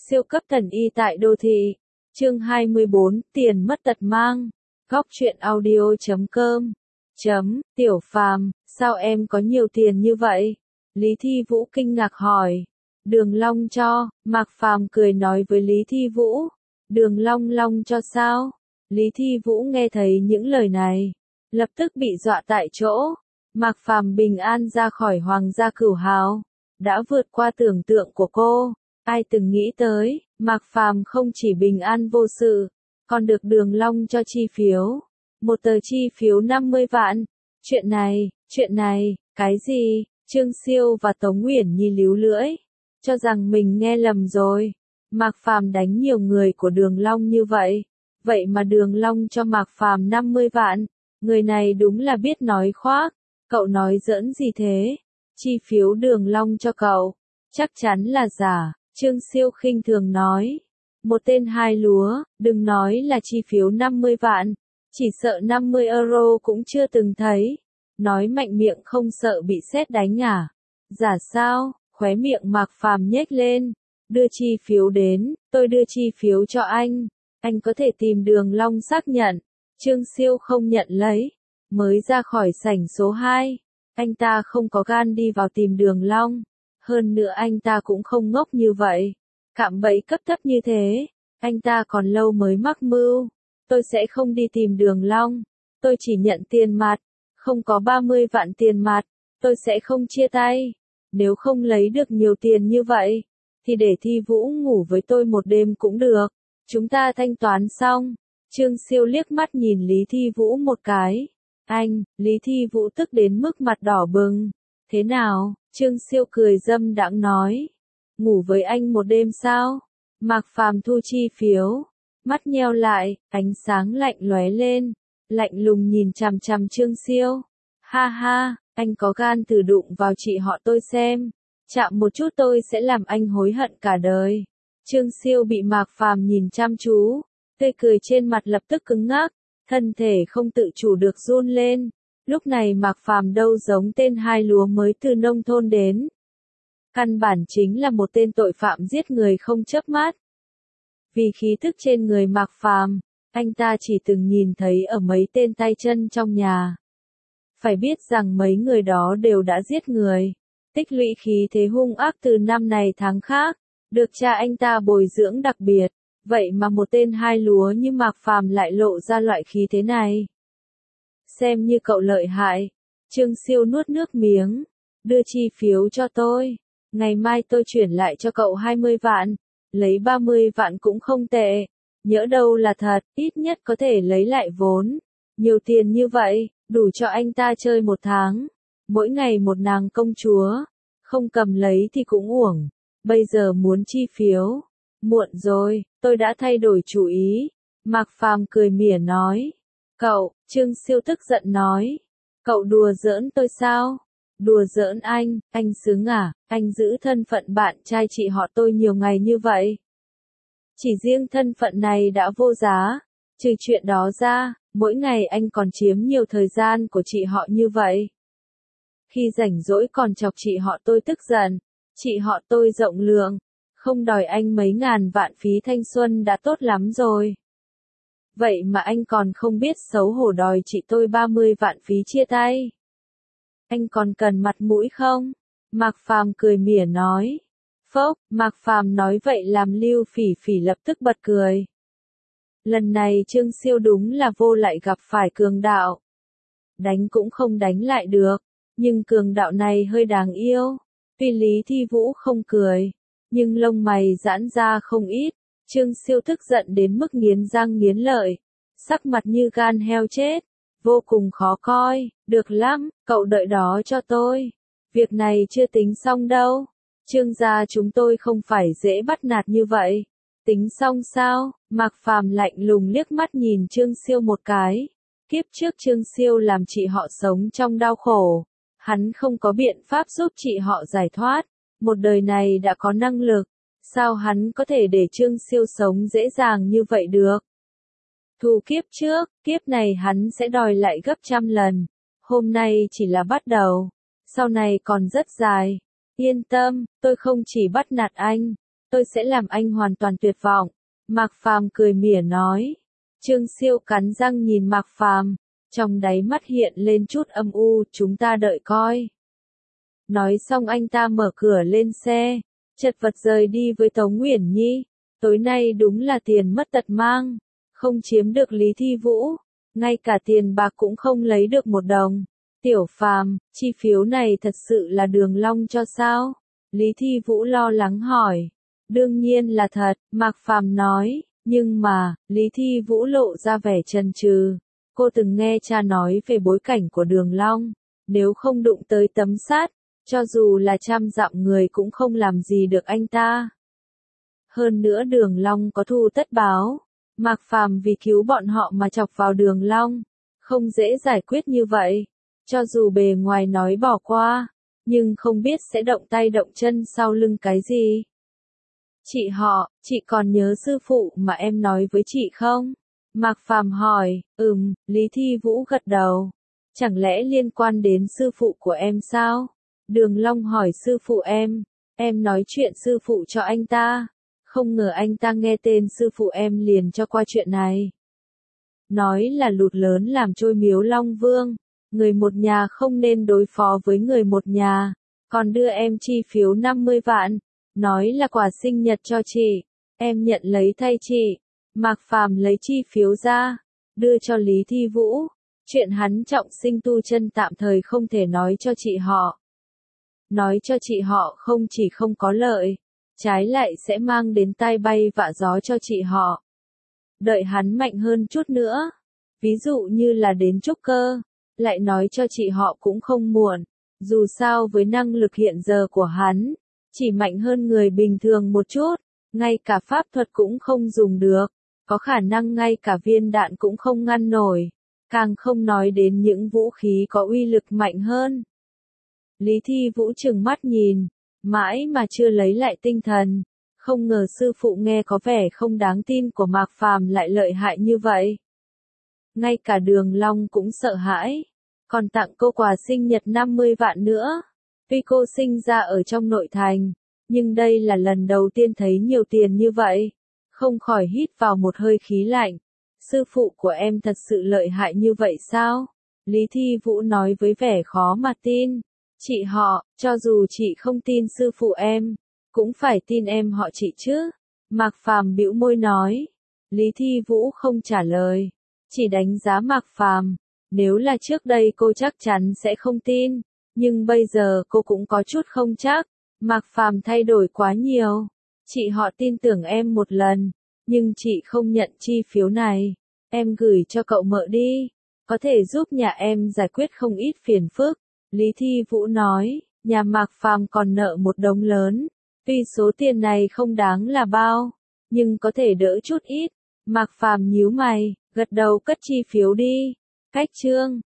Siêu cấp thần y tại đô thị. Chương 24, tiền mất tật mang. Góc truyện audio.com. Tiểu Phàm, sao em có nhiều tiền như vậy? Lý Thi Vũ kinh ngạc hỏi. Đường Long cho, Mạc Phàm cười nói với Lý Thi Vũ. Đường Long cho sao? Lý Thi Vũ nghe thấy những lời này, lập tức bị dọa tại chỗ. Mạc Phàm bình an ra khỏi Hoàng gia Cửu Hào, đã vượt qua tưởng tượng của cô. Ai từng nghĩ tới, Mạc Phàm không chỉ bình an vô sự, còn được Đường Long cho chi phiếu. Một tờ chi phiếu 50 vạn. Chuyện này, cái gì? Trương Siêu và Tống Uyển Nhi líu lưỡi, cho rằng mình nghe lầm rồi. Mạc Phàm đánh nhiều người của Đường Long như vậy, vậy mà Đường Long cho Mạc Phàm 50 vạn. Người này đúng là biết nói khoác. Cậu nói giỡn gì thế? Chi phiếu Đường Long cho cậu, chắc chắn là giả. Trương Siêu khinh thường nói. Một tên hai lúa, đừng nói là chi phiếu 50 vạn, chỉ sợ 50 euro cũng chưa từng thấy. Nói mạnh miệng không sợ bị sét đánh à? Giả sao? Khóe miệng Mạc Phàm nhếch lên. Đưa chi phiếu đến, tôi đưa chi phiếu cho anh. Anh có thể tìm Đường Long xác nhận. Trương Siêu không nhận lấy. Mới ra khỏi sảnh số 2, anh ta không có gan đi vào tìm Đường Long. Hơn nữa anh ta cũng không ngốc như vậy. Cạm bẫy cấp thấp như thế, anh ta còn lâu mới mắc mưu. Tôi sẽ không đi tìm Đường Long. Tôi chỉ nhận tiền mặt. Không có 30 vạn tiền mặt, tôi sẽ không chia tay. Nếu không lấy được nhiều tiền như vậy, thì để Thi Vũ ngủ với tôi một đêm cũng được. Chúng ta thanh toán xong. Trương Siêu liếc mắt nhìn Lý Thi Vũ một cái. Anh, Lý Thi Vũ tức đến mức mặt đỏ bừng. Thế nào? Trương Siêu cười dâm đãng nói. Ngủ với anh một đêm sao? Mạc Phàm thu chi phiếu, mắt nheo lại, ánh sáng lạnh lóe lên, lạnh lùng nhìn chằm chằm Trương Siêu. Ha ha, anh có gan thử đụng vào chị họ tôi xem. Chạm một chút tôi sẽ làm anh hối hận cả đời. Trương Siêu bị Mạc Phàm nhìn chăm chú, tươi cười trên mặt lập tức cứng ngắc, thân thể không tự chủ được run lên. Lúc này Mạc Phàm đâu giống tên hai lúa mới từ nông thôn đến. Căn bản chính là một tên tội phạm giết người không chớp mắt. Vì khí tức trên người Mạc Phàm, anh ta chỉ từng nhìn thấy ở mấy tên tay chân trong nhà. Phải biết rằng mấy người đó đều đã giết người, tích lũy khí thế hung ác từ năm này tháng khác, được cha anh ta bồi dưỡng đặc biệt. Vậy mà một tên hai lúa như Mạc Phàm lại lộ ra loại khí thế này. Xem như cậu lợi hại. Trương Siêu nuốt nước miếng. Đưa chi phiếu cho tôi. Ngày mai tôi chuyển lại cho cậu 20 vạn. Lấy 30 vạn cũng không tệ. Nhỡ đâu là thật, ít nhất có thể lấy lại vốn. Nhiều tiền như vậy, đủ cho anh ta chơi một tháng. Mỗi ngày một nàng công chúa. Không cầm lấy thì cũng uổng. Bây giờ muốn chi phiếu. Muộn rồi, tôi đã thay đổi chủ ý. Mạc Phàm cười mỉa nói. Cậu, Trương Siêu tức giận nói. Cậu đùa giỡn tôi sao? Đùa giỡn anh sướng à? Anh giữ thân phận bạn trai chị họ tôi nhiều ngày như vậy. Chỉ riêng thân phận này đã vô giá. Trừ chuyện đó ra, mỗi ngày anh còn chiếm nhiều thời gian của chị họ như vậy. Khi rảnh rỗi còn chọc chị họ tôi tức giận. Chị họ tôi rộng lượng, không đòi anh mấy ngàn vạn phí thanh xuân đã tốt lắm rồi. Vậy mà anh còn không biết xấu hổ đòi chị tôi 30 vạn phí chia tay. Anh còn cần mặt mũi không? Mạc Phàm cười mỉa nói. Phốc, Mạc Phàm nói vậy làm Lưu Phỉ Phỉ lập tức bật cười. Lần này Trương Siêu đúng là vô lại gặp phải cường đạo. Đánh cũng không đánh lại được, nhưng cường đạo này hơi đáng yêu. Tuy Lý Thi Vũ không cười, nhưng lông mày giãn ra không ít. Trương Siêu tức giận đến mức nghiến răng nghiến lợi, sắc mặt như gan heo chết, vô cùng khó coi. Được lắm, cậu đợi đó cho tôi. Việc này chưa tính xong đâu. Trương gia chúng tôi không phải dễ bắt nạt như vậy. Tính xong sao? Mạc Phàm lạnh lùng liếc mắt nhìn Trương Siêu một cái. Kiếp trước Trương Siêu làm chị họ sống trong đau khổ. Hắn không có biện pháp giúp chị họ giải thoát. Một đời này đã có năng lực. Sao hắn có thể để Trương Siêu sống dễ dàng như vậy được? Thù kiếp trước, kiếp này hắn sẽ đòi lại gấp trăm lần. Hôm nay chỉ là bắt đầu. Sau này còn rất dài. Yên tâm, tôi không chỉ bắt nạt anh. tôi sẽ làm anh hoàn toàn tuyệt vọng. Mạc Phàm cười mỉa nói. Trương Siêu cắn răng nhìn Mạc Phàm, trong đáy mắt hiện lên chút âm u, chúng ta đợi coi. Nói xong anh ta mở cửa lên xe, chật vật rời đi với Tống Uyển Nhi. Tối nay đúng là tiền mất tật mang, không chiếm được Lý Thi Vũ, ngay cả tiền bạc cũng không lấy được một đồng. Tiểu Phàm, chi phiếu này thật sự là Đường Long cho sao? Lý Thi Vũ lo lắng hỏi. Đương nhiên là thật, Mạc Phàm nói, nhưng mà, Lý Thi Vũ lộ ra vẻ chần chừ. Cô từng nghe cha nói về bối cảnh của Đường Long, nếu không đụng tới tấm sắt, cho dù là trăm dặm người cũng không làm gì được anh ta. Hơn nữa Đường Long có thù tất báo, Mạc Phàm vì cứu bọn họ mà chọc vào Đường Long, không dễ giải quyết như vậy. Cho dù bề ngoài nói bỏ qua, nhưng không biết sẽ động tay động chân sau lưng cái gì. Chị còn nhớ sư phụ mà em nói với chị không? Mạc Phàm hỏi. Lý Thi Vũ gật đầu. Chẳng lẽ liên quan đến sư phụ của em sao? Đường Long hỏi sư phụ em nói chuyện sư phụ cho anh ta. Không ngờ anh ta nghe tên sư phụ em liền cho qua chuyện này. Nói là lụt lớn làm trôi miếu Long Vương, người một nhà không nên đối phó với người một nhà, còn đưa em chi phiếu 50 vạn, nói là quà sinh nhật cho chị, em nhận lấy thay chị. Mạc Phàm lấy chi phiếu ra, đưa cho Lý Thi Vũ, chuyện hắn trọng sinh tu chân tạm thời không thể nói cho chị họ. Nói cho chị họ không chỉ không có lợi, trái lại sẽ mang đến tai bay vạ gió cho chị họ. Đợi hắn mạnh hơn chút nữa, ví dụ như là đến trúc cơ, lại nói cho chị họ cũng không muộn, dù sao với năng lực hiện giờ của hắn, chỉ mạnh hơn người bình thường một chút, ngay cả pháp thuật cũng không dùng được, có khả năng ngay cả viên đạn cũng không ngăn nổi, càng không nói đến những vũ khí có uy lực mạnh hơn. Lý Thi Vũ trừng mắt nhìn, mãi mà chưa lấy lại tinh thần, không ngờ sư phụ nghe có vẻ không đáng tin của Mạc Phàm lại lợi hại như vậy. Ngay cả Đường Long cũng sợ hãi, còn tặng cô quà sinh nhật 50 vạn nữa. Tuy cô sinh ra ở trong nội thành, nhưng đây là lần đầu tiên thấy nhiều tiền như vậy, không khỏi hít vào một hơi khí lạnh. Sư phụ của em thật sự lợi hại như vậy sao? Lý Thi Vũ nói với vẻ khó mà tin. Chị họ, cho dù chị không tin sư phụ em, cũng phải tin em họ chị chứ. Mạc Phàm bĩu môi nói. Lý Thi Vũ không trả lời, chỉ đánh giá Mạc Phàm. Nếu là trước đây cô chắc chắn sẽ không tin, nhưng bây giờ cô cũng có chút không chắc. Mạc Phàm thay đổi quá nhiều. Chị họ tin tưởng em một lần, nhưng chị không nhận chi phiếu này. Em gửi cho cậu mợ đi, có thể giúp nhà em giải quyết không ít phiền phức. Lý Thi Vũ nói, nhà Mạc Phàm còn nợ một đống lớn, tuy số tiền này không đáng là bao, nhưng có thể đỡ chút ít. Mạc Phàm nhíu mày, gật đầu cất chi phiếu đi. Cách chương